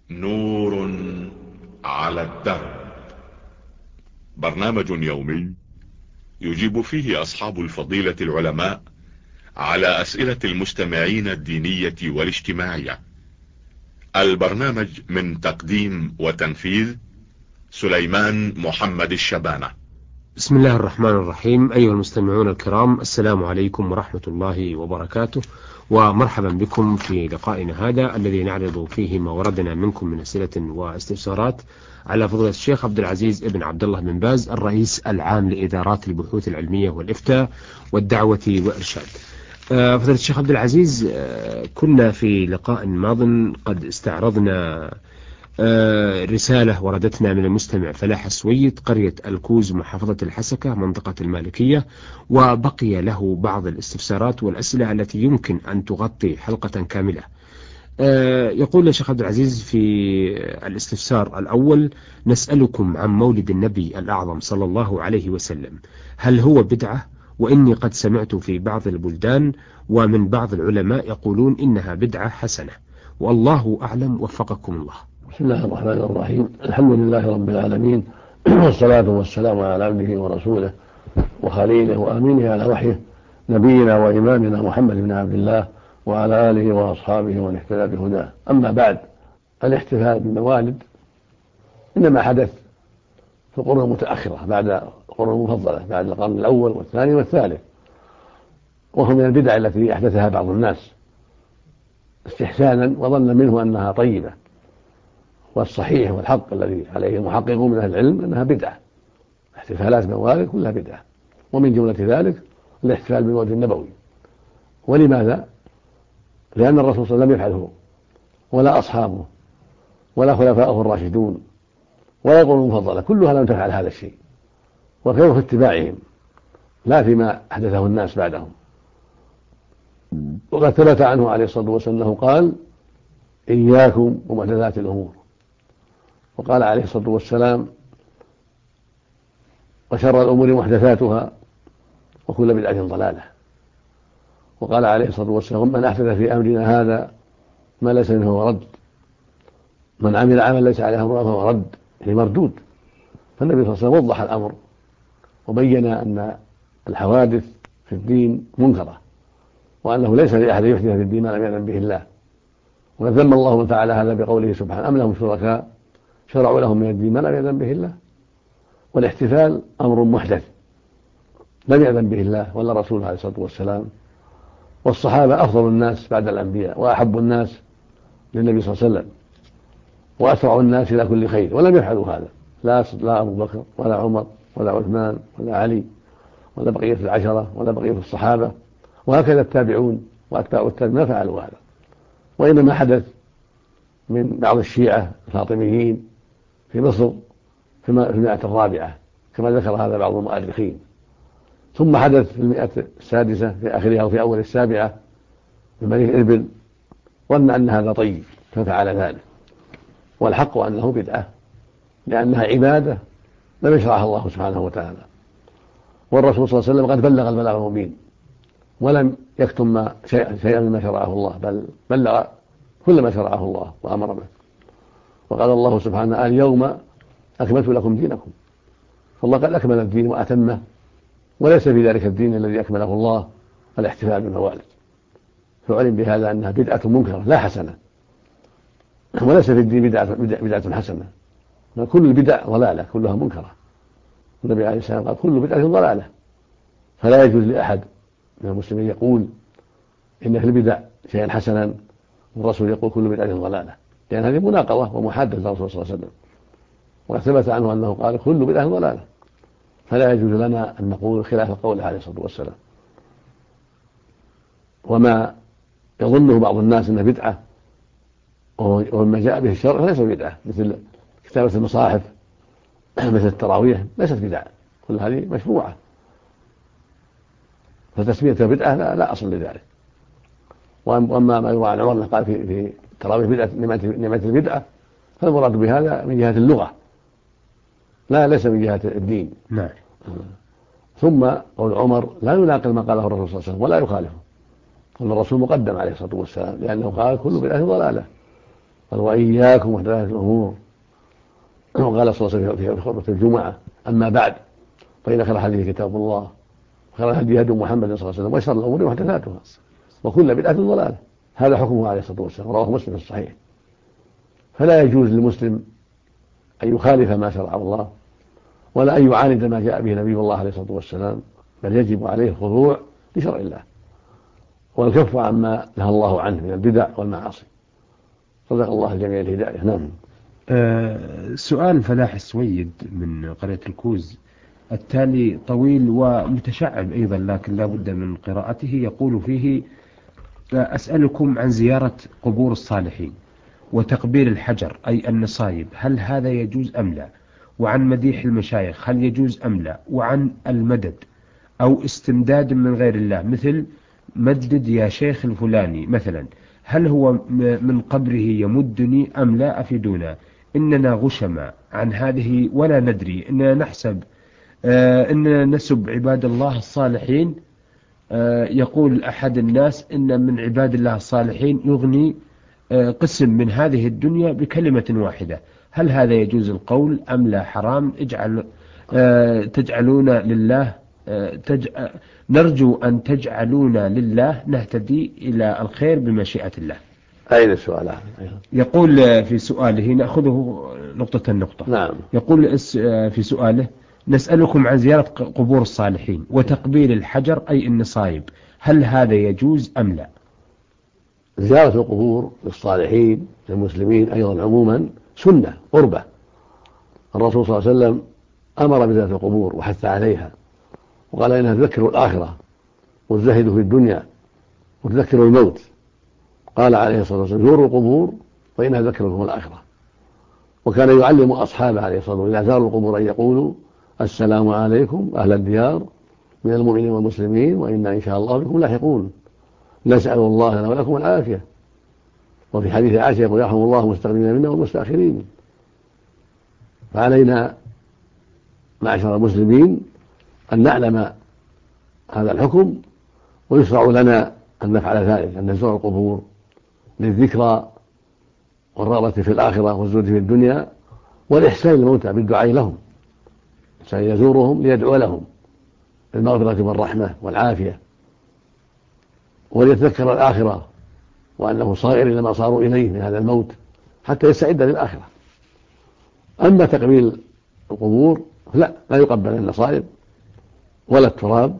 نور على الدرب. برنامج يومي يجيب فيه أصحاب الفضيلة العلماء على أسئلة المستمعين الدينية والاجتماعية. البرنامج من تقديم وتنفيذ سليمان محمد الشبانة. بسم الله الرحمن الرحيم. أيها المستمعون الكرام، السلام عليكم ورحمة الله وبركاته، ومرحبا بكم في لقائنا هذا الذي نعرض فيه ما وردنا منكم من أسئلة واستفسارات على فضيلة الشيخ عبد العزيز ابن عبد الله بن باز، الرئيس العام لإدارات البحوث العلمية والإفتاء والدعوة والإرشاد. فضيلة الشيخ عبد العزيز، كنا في لقاء ماض قد استعرضنا رسالة وردتنا من المستمع فلاح السويد، قرية الكوز، محافظة الحسكة، منطقة المالكية، وبقي له بعض الاستفسارات والأسئلة التي يمكن أن تغطي حلقة كاملة. يقول الشيخ عبد العزيز في الاستفسار الأول: نسألكم عن مولد النبي الأعظم صلى الله عليه وسلم، هل هو بدعة؟ وإني قد سمعت في بعض البلدان ومن بعض العلماء يقولون إنها بدعة حسنة، والله أعلم، وفقكم الله. بسم الله الرحمن الرحيم. الحمد لله رب العالمين، والصلاة والسلام على عبده ورسوله وخليله وأمينه على وحيه، نبينا وإمامنا محمد بن عبد الله وعلى آله وأصحابه ومن اهتدى بهداه. أما بعد، الاحتفال بالموالد إنما حدث في القرون المتأخرة بعد القرون المفضلة، بعد القرن الأول والثاني والثالث، وهو من البدع التي أحدثها بعض الناس استحسانا وظن منه أنها طيبة، والصحيح والحق الذي عليه المحققون من أهل العلم أنها بدعة. احتفالات الموالد كلها بدعة، ومن جملة ذلك الاحتفال بالمولد النبوي. ولماذا؟ لأن الرسول صلى الله عليه وسلم لم يفعله، ولا أصحابه، ولا خلفاؤه الراشدون، ولا القرون المفضلة، كلها لم تفعل هذا الشيء، وكانوا في اتباعهم لا فيما أحدثه الناس بعدهم. وقد ثبت عنه عليه الصلاة والسلام أنه قال: إياكم ومحدثات الأمور. وقال عليه الصلاة والسلام: وشر الأمور محدثاتها وكل بدعة ضلالة. وقال عليه الصلاة والسلام: من أحدث في أمرنا هذا ما ليس منه فهو رد، من عمل عملا ليس عليه أمرنا فهو رد، يعني مردود. فالنبي صلى الله عليه وسلم وضح الأمر وبين أن الحوادث في الدين منكرة، وأنه ليس لأحد يحدث في الدين ما لم يأذن به الله. وقد ذم الله من فعل هذا بقوله سبحانه: أم لهم شركاء شرعوا لهم من الدين ما لم يأذن به الله. والاحتفال أمر محدث لم يأذن به الله ولا رسوله عليه الصلاة والسلام. والصحابة أفضل الناس بعد الأنبياء، وأحب الناس للنبي صلى الله عليه وسلم، وأسرع الناس إلى كل خير، ولم يفعلوا هذا، لا أبو بكر ولا عمر ولا عثمان ولا علي ولا بقية العشرة ولا بقية الصحابة، وهكذا التابعون وأتباع التابعين ما فعلوا هذا. وإنما حدث من بعض الشيعة الفاطميين في مصر في المئة الرابعة كما ذكر هذا بعض المؤرخين، ثم حدث في المئة السادسة في آخرها وفي أول السابعة في بني إربل، ظن أن هذا طيب ففعل ذلك، والحق أنه بدعة، لأنها عبادة لم يشرعها الله سبحانه وتعالى. والرسول صلى الله عليه وسلم قد بلغ البلاغ المبين، ولم يكتم شيئا مما شرعه الله، بل بلغ كل ما شرعه الله وأمر به. وقال الله سبحانه: اليوم أكملت لكم دينكم. فالله قد أكمل الدين وأتمه، وليس في ذلك الدين الذي أكمله الله الاحتفال بالموالد. فعلم بهذا أنها بدعة منكرة لا حسنة، وليس في الدين بدعة حسنة، بل كل البدع ضلالة كلها منكرة. النبي عليه السلام قال: كل بدعة ضلالة. فلا يجوز لأحد من المسلمين يقول إن في البدع شيئا حسنا والرسول يقول كل بدعة ضلالة، لأن هذه مناقضة ومحادثة للرسول صلى الله عليه وسلم. وثبت عنه أنه قال: كل بدعة ضلالة. فلا يجوز لنا أن نقول خلاف قوله عليه الصلاة والسلام. وما يظنه بعض الناس أنه بدعة وما جاء به الشرع فليس بدعة، مثل كتابة المصاحف، مثل التراويح، ليست بدعة، كل هذه مشروعة. فتسمية بدعة لا أصل لذلك. وأما ما يروى عن عمر قال في التراويح بدعة نعمة البدعة، فالمراد بهذا من جهة اللغة، ليس من جهة الدين. نعم. ثم قول عمر لا يناقض ما قاله الرسول صلى الله عليه وسلم ولا يخالفه، قال الرسول مقدم عليه الصلاة والسلام، لأنه قال: كل بدعة ضلالة. قال وإياكم محدثات الأمور. وقال صلى الله عليه وسلم في خطبة الجمعة أما بعد فإن خير الحديث كتاب الله وخير الهدي هدي محمد صلى الله عليه وسلم وشر الأمور محدثاتها وكل بدعة ضلالة. هذا حكمه عليه الصلاة والسلام، رواه مسلم في الصحيح. فلا يجوز للمسلم أن يخالف ما شرع الله ولا أن يعاند ما جاء به نبي الله عليه الصلاة والسلام، بل يجب عليه الخضوع لشرع الله والكف عما نهى الله عنه من البدع والمعاصي. رزق الله الجميع الهداية. نعم. سؤال فلاح السويد من قرية الكوز التالي طويل ومتشعب أيضا لكن لا بد من قراءته. يقول فيه: أسألكم عن زيارة قبور الصالحين وتقبيل الحجر أي النصايب، هل هذا يجوز أم لا؟ وعن مديح المشايخ هل يجوز أم لا؟ وعن المدد أو استمداد من غير الله مثل مدد يا شيخ الفلاني مثلا، هل هو من قبره يمدني أم لا؟ أفيدونا، إننا غشما عن هذه ولا ندري، إننا نحسب إننا نسب عباد الله الصالحين. يقول أحد الناس إن من عباد الله الصالحين يغني قسم من هذه الدنيا بكلمة واحدة، هل هذا يجوز القول أم لا حرام؟ تجعلون لله نرجو أن تجعلونا لله نهتدي إلى الخير بمشيئة الله. أين السؤال؟ يقول في سؤاله، نأخذه نقطة نقطة. نعم. يقول في سؤاله: نسألكم عن زيارة قبور الصالحين وتقبيل الحجر أي النصايب، هل هذا يجوز أم لا؟ زيارة القبور للصالحين للمسلمين أيضا عموما سنة قربة. الرسول صلى الله عليه وسلم أمر بزيارة القبور وحث عليها وقال إنها تذكر الآخرة والزهد في الدنيا وتذكر الموت. قال عليه الصلاة والسلام: زوروا القبور فإنها تذكركم الآخرة. وكان يعلم أصحابه عليه الصلاة والسلام إذا زاروا القبور أن يقولوا: السلام عليكم أهل الديار من المؤمنين والمسلمين وإنا إن شاء الله بكم لاحقون، نسأل الله لنا ولكم العافية. وفي حديث عائشة يقول: يرحم الله المستقدمين منا والمستأخرين. فعلينا معشر المسلمين أن نعلم هذا الحكم، ويشرع لنا أن نفعل ذلك، أن نزور القبور للذكرى والرغبة في الآخرة والزهد في الدنيا والإحسان للموتى بالدعاء لهم، سيزورهم ليدعو لهم بالمغفرة والرحمة والعافية، وليتذكر الآخرة وأنه صائر إلى ما صاروا إليه من هذا الموت حتى يستعد للآخرة. أما تقبيل القبور لا يقبل النصائب ولا التراب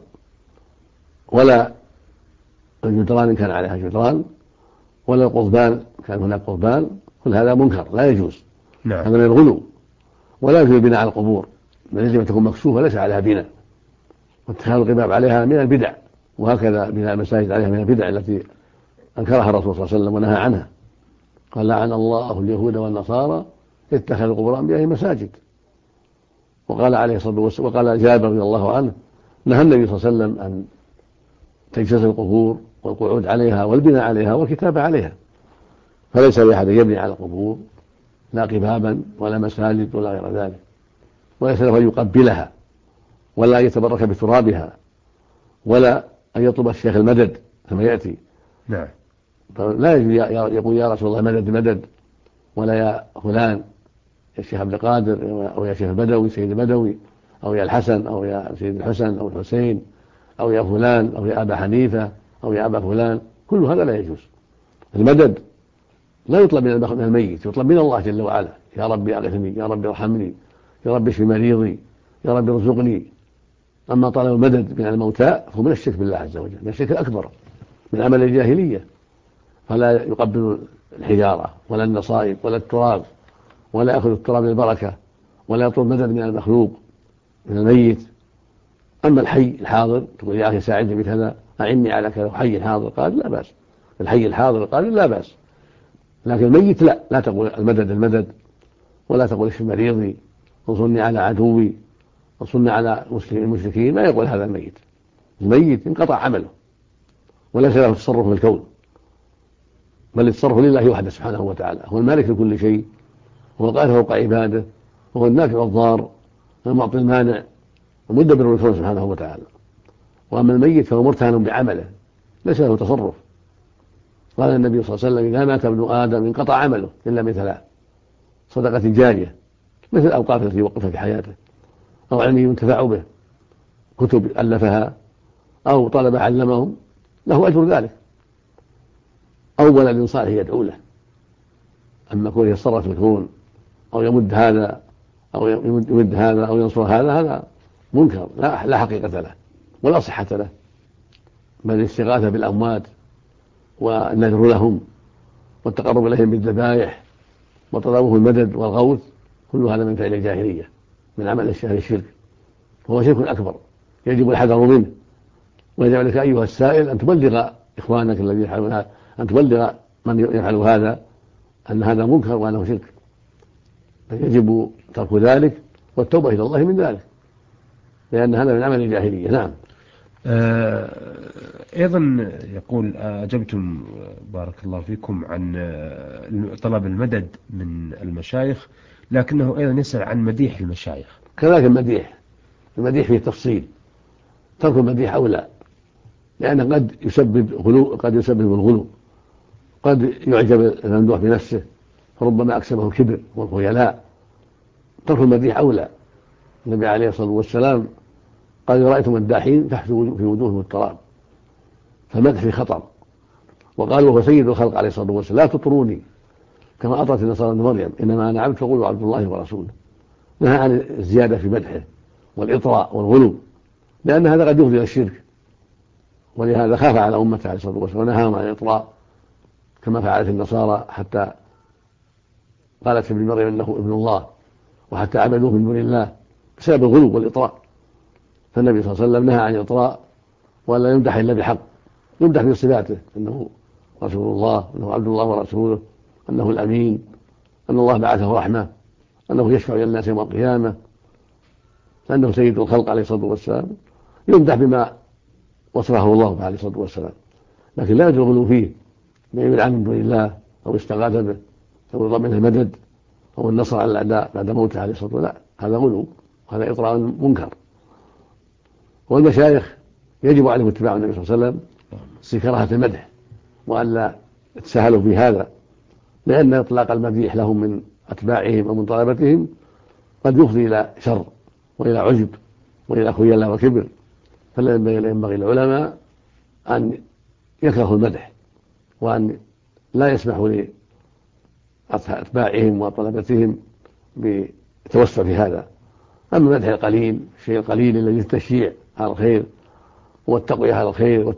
ولا الجدران إن كان عليها جدران ولا القضبان كان هناك قضبان، كل هذا منكر لا يجوز. نعم. هذا من الغلو. ولا يجوز البناء على القبور، بل يجب أن تكون مكشوفة ليس عليها بناء، واتخاذ القباب عليها من البدع، وهكذا بناء المساجد عليها من البدع التي أنكرها الرسول صلى الله عليه وسلم ونهى عنها. قال: لعن الله اليهود والنصارى اتخذوا قبور أنبيائهم مساجد. وقال عليه الصلاة والسلام، وقال جابر رضي الله عنه: نهى النبي صلى الله عليه وسلم أن تجسس القبور والقعود عليها والبناء عليها والكتابة عليها. فليس لأحد يبني على القبور لا قبابا ولا مساجد ولا غير ذلك، وليس له أن يقبلها ولا أن يتبرك بترابها ولا أن يطلب الشيخ المدد كما يأتي. نعم. فلا يقول: يا رسول الله مدد مدد، ولا يا فلان يا شيخ عبد القادر أو يا شيخ البدوي سيد البدوي أو يا الحسن أو يا سيد الحسن أو الحسين أو يا فلان أو يا أبا حنيفة أو يا أبا فلان، كل هذا لا يجوز. المدد لا يطلب من الميت، يطلب من الله جل وعلا: يا ربي أغثني، يا ربي ارحمني، يا ربي اشف مريضي، يا ربي ارزقني. أما طلب المدد من الموتى فهو من الشرك بالله عز وجل، من الشرك الأكبر، من عمل الجاهلية. فلا يقبل الحجارة ولا النصائب ولا التراب، ولا يأخذ التراب للبركة، ولا يطلب مدد من المخلوق من الميت. أما الحي الحاضر تقول: يا أخي ساعدني بكذا، أعني على كذا، حي حاضر قال لا بأس، الحي الحاضر قال لا بأس. لكن الميت لا تقول المدد المدد، ولا تقول اشف مريضي، انصرني على عدوي، انصرني على المشركين. ما يقول هذا الميت. الميت انقطع عمله وليس له تصرف في الكون، بل التصرف لله وحده سبحانه وتعالى. هو المالك لكل شيء، هو القاهر فوق عباده، وهو النافع والضار، المعطي المانع، ومدبر الكون سبحانه وتعالى. واما الميت فهو مرتهن بعمله ليس له تصرف. قال النبي صلى الله عليه وسلم: إذا مات ابن آدم انقطع عمله إلا من ثلاث: صدقة جارية مثل الأوقاف التي وقفت في حياته، أو علم ينتفع به، كتب ألفها، أو طلب علمهم، له أجر ذلك، أو ولد صالح يدعو له. أما كونه يتصرف في الكون أو يمد هذا أو يمد هذا أو ينصر هذا منكر لا حقيقة له ولا صحة له، بل الاستغاثة بالأموات والنذر لهم والتقرب إليهم بالذبائح وطلبه المدد والغوث، كل هذا من فعل الجاهلية، من عمل أهل الشرك، وهو شرك أكبر يجب الحذر منه. ويجب عليك أيها السائل أن تبلغ إخوانك الذين يفعلون هذا، أن تبلغ من يفعل هذا أن هذا منكر وأنه شرك، يجب ترك ذلك والتوبة إلى الله من ذلك، لأن هذا من عمل الجاهلية. نعم. أيضا يقول: أجبتم بارك الله فيكم عن طلب المدد من المشايخ، لكنه أيضا يسأل عن مديح المشايخ. كذلك المديح فيه تفصيل، ترك المديح أولى، لأنه قد يسبب الغلو، قد يعجب الممدوح بنفسه فربما أكسبه الكبر والخيلاء. ترك المديح أولى. النبي عليه الصلاة والسلام قال: رأيتم مداحين تحت في وجوههم التراب، فالمدح في خطر. وقال وهو سيد الخلق عليه الصلاة والسلام: لا تطروني كما أطرت النصارى ابن مريم، إنما أنا عبد فقولوا عبد الله ورسوله. نهى عن الزيادة في مدحه والإطراء والغلو، لأن هذا قد يفضي إلى الشرك، ولهذا خاف على أمته عليه الصلاة والسلام ونهاهم عن الإطراء كما فعلت النصارى، حتى قالت ابن مريم إنه ابن الله، وحتى عبدوه من دون الله بسبب الغلو والإطراء. فالنبي صلى الله عليه وسلم نهى عن الإطراء، ولا يمدح إلا بحق، يمدح بصفاته: أنه رسول الله، أنه عبد الله ورسوله، أنه الأمين، أن الله بعثه رحمة، أنه يشفع للناس يوم القيامة، أنه سيد الخلق عليه الصلاة والسلام، يمدح بما وصفه الله عليه الصلاة والسلام، لكن لا يجوز الغلو فيه بأن عن من دون الله أو استغاث به أو يطلب منه المدد أو النصر على الأعداء بعد موته عليه الصلاة والسلام. لا، هذا غلو، وهذا إطراء منكر. والمشايخ يجب عليهم اتباع النبي صلى الله عليه وسلم في كراهة المدح، وألا يتساهلوا في هذا، لأن إطلاق المديح لهم من أتباعهم ومن طلبتهم قد يفضي إلى شر وإلى عجب وإلى خيلاء وكبر. فلا ينبغي للعلماء أن يكرهوا المدح، وأن لا يسمحوا لأتباعهم وطلبتهم بالتوسع في هذا. أما المدح القليل، الشيء القليل الذي التشجيع على الخير والتقوية على الخير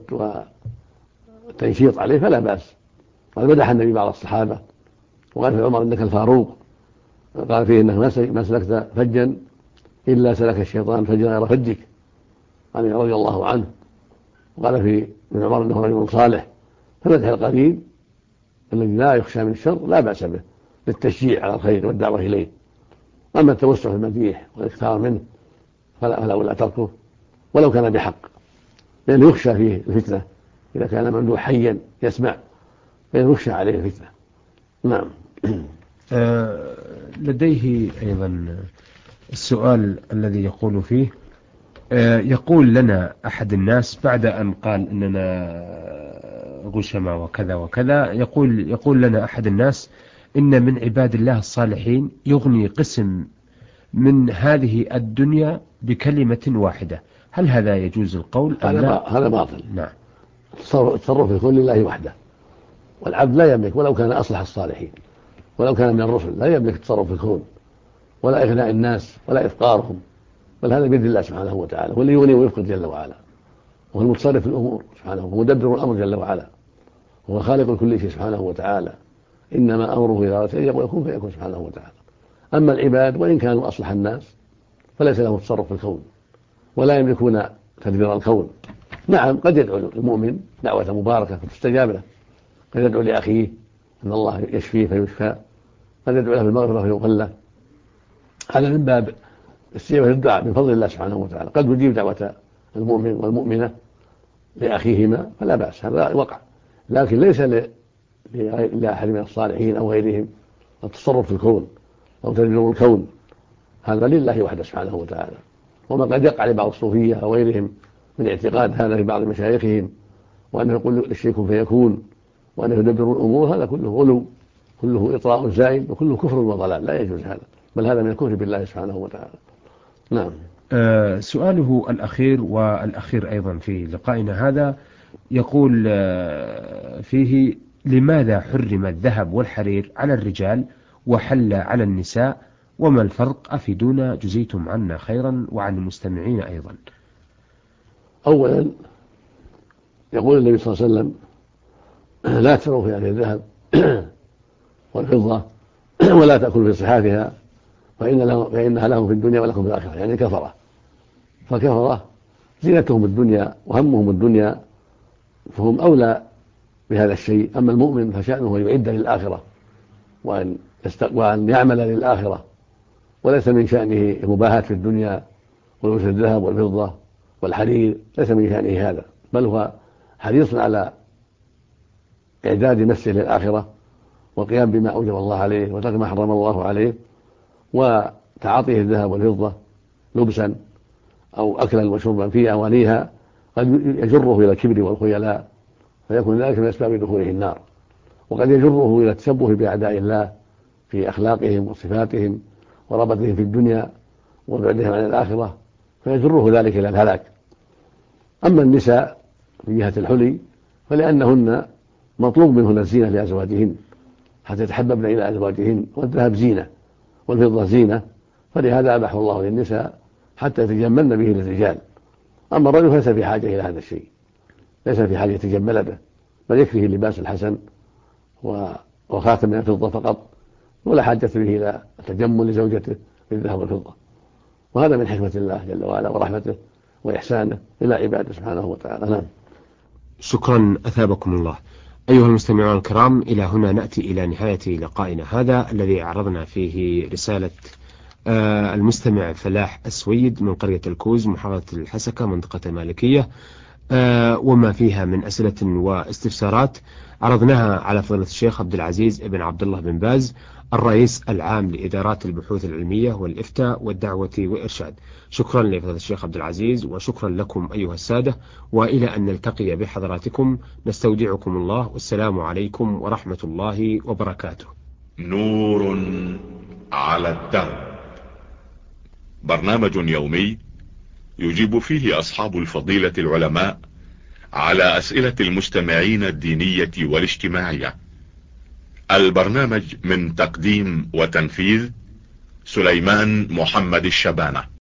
والتنشيط عليه فلا بأس. قال مدح النبي بعض الصحابة، وقال في عمر: إنك الفاروق، قال فيه: إنك ما سلكت فجا إلا سلك الشيطان فجا غير فجك، يعني رضي الله عنه. وقال في ابن عمر: إنه رجل صالح. فمدح القليل الذي لا يخشى من الشر لا بأس به للتشجيع على الخير والدعوة إليه. أما التوسع في المديح والاكثار منه فلا تركه ولو كان بحق، لأنه يخشى فيه الفتنة إذا كان ممدوح حيا يسمع، فإنه يخشى عليه الفتنة. نعم. لديه أيضا السؤال الذي يقول فيه: يقول لنا أحد الناس بعد أن قال إننا غشمة وكذا وكذا، يقول لنا أحد الناس إن من عباد الله الصالحين يغني قسم من هذه الدنيا بكلمة واحدة، هل هذا يجوز القول أم لا؟ هذا باطل. نعم. التصرف في الكون لله وحده، والعبد لا يملك ولو كان أصلح الصالحين ولو كان من الرسل، لا يملك التصرف في الكون ولا إغناء الناس ولا إفقارهم، بل هذا بيد الله سبحانه وتعالى، هو اللي يغني ويفقد جل وعلا، وهو المتصرف في الأمور سبحانه، هو مدبر الأمر جل وعلا، هو خالق كل شيء سبحانه وتعالى. إنما أمره إذا أراد يقول يكون فيكون سبحانه وتعالى. أما العباد وإن كانوا أصلح الناس فليس لهم تصرف في الكون ولا يملكون تدبير الكون. نعم، قد يدعو المؤمن دعوة مباركة فتستجاب له، قد يدعو لأخيه أن الله يشفيه فيشفى، قد يدعو له بالمغفرة فيغفر له، هذا من باب استجابة الدعاء من فضل الله سبحانه وتعالى. قد يجيب دعوة المؤمن والمؤمنة لأخيهما فلا بأس، هذا وقع، لكن ليس لأحد من الصالحين أو غيرهم التصرف في الكون أو تدبير الكون، هذا لله وحده سبحانه وتعالى. وما قد يقع لبعض الصوفية أو غيرهم من اعتقاد هذا في بعض مشايخهم، وأنه يقول الشيء كن فيكون، وأن يدبروا الأمور هذا كله غلو، كله إطراء زائد، وكله كفر وضلال، لا يجوز هذا، بل هذا من الكفر بالله سبحانه وتعالى. نعم. سؤاله الأخير والأخير أيضا في لقائنا هذا يقول فيه: لماذا حرم الذهب والحرير على الرجال وحل على النساء؟ وما الفرق؟ أفيدونا جزيتم عنا خيرا وعن المستمعين أيضا. أولا يقول النبي صلى الله عليه وسلم: لا تروا في هذه الذهب والفضة ولا تأكلوا في صحافها فإنها لهم في الدنيا ولكم في الآخرة، يعني كفرة. فكفرة زينتهم الدنيا وهمهم الدنيا، فهم أولى بهذا الشيء. أما المؤمن فشأنه أن يعد للآخرة وأن يعمل للآخرة، وليس من شأنه المباهات في الدنيا ولبس الذهب والفضة والحرير، ليس من شأنه هذا، بل هو حريص على إعداد نفسه للآخرة والقيام بما أوجب الله عليه وترك ما حرم الله عليه، وتعاطيه الذهب والفضة لبسا أو أكلا وشربا في أوانيها قد يجره إلى الكبر والخيلاء، فيكون ذلك من أسباب دخوله النار. وقد يجره إلى التشبه بأعداء الله في أخلاقهم وصفاتهم ورغبتهم في الدنيا وبعدهم عن الآخرة، فيجره ذلك إلى الهلاك. أما النساء من جهة الحلي فلأنهن مطلوب منهن الزينة لأزواجهن حتى يتحببن إلى أزواجهن، والذهب زينة والفضة زينة، فلهذا أباح الله للنساء حتى يتجملن به للرجال. أما الرجل فليس في حاجة إلى هذا الشيء، ليس في حاجة يتجمل به، بل يكفيه اللباس الحسن وخاتم من الفضة فقط، ولا حاجة به إلى التجمل لزوجته بالذهب والفضة. وهذا من حكمة الله جل وعلا ورحمته وإحسانه إلى عباده سبحانه وتعالى. نعم. شكرا أثابكم الله. أيها المستمعون الكرام، إلى هنا نأتي إلى نهاية لقائنا هذا الذي عرضنا فيه رسالة المستمع فلاح السويد من قرية الكوز محافظة الحسكة منطقة المالكية، وما فيها من أسئلة واستفسارات عرضناها على فضيلة الشيخ عبد العزيز بن عبد الله بن باز الرئيس العام لإدارات البحوث العلمية والإفتاء والدعوة والإرشاد. شكرا لفضيلة الشيخ عبد العزيز، وشكرا لكم أيها السادة، وإلى أن نلتقي بحضراتكم نستودعكم الله، والسلام عليكم ورحمة الله وبركاته. نور على الدرب، برنامج يومي يجيب فيه أصحاب الفضيلة العلماء على أسئلة المستمعين الدينية والاجتماعية. البرنامج من تقديم وتنفيذ سليمان محمد الشبانة.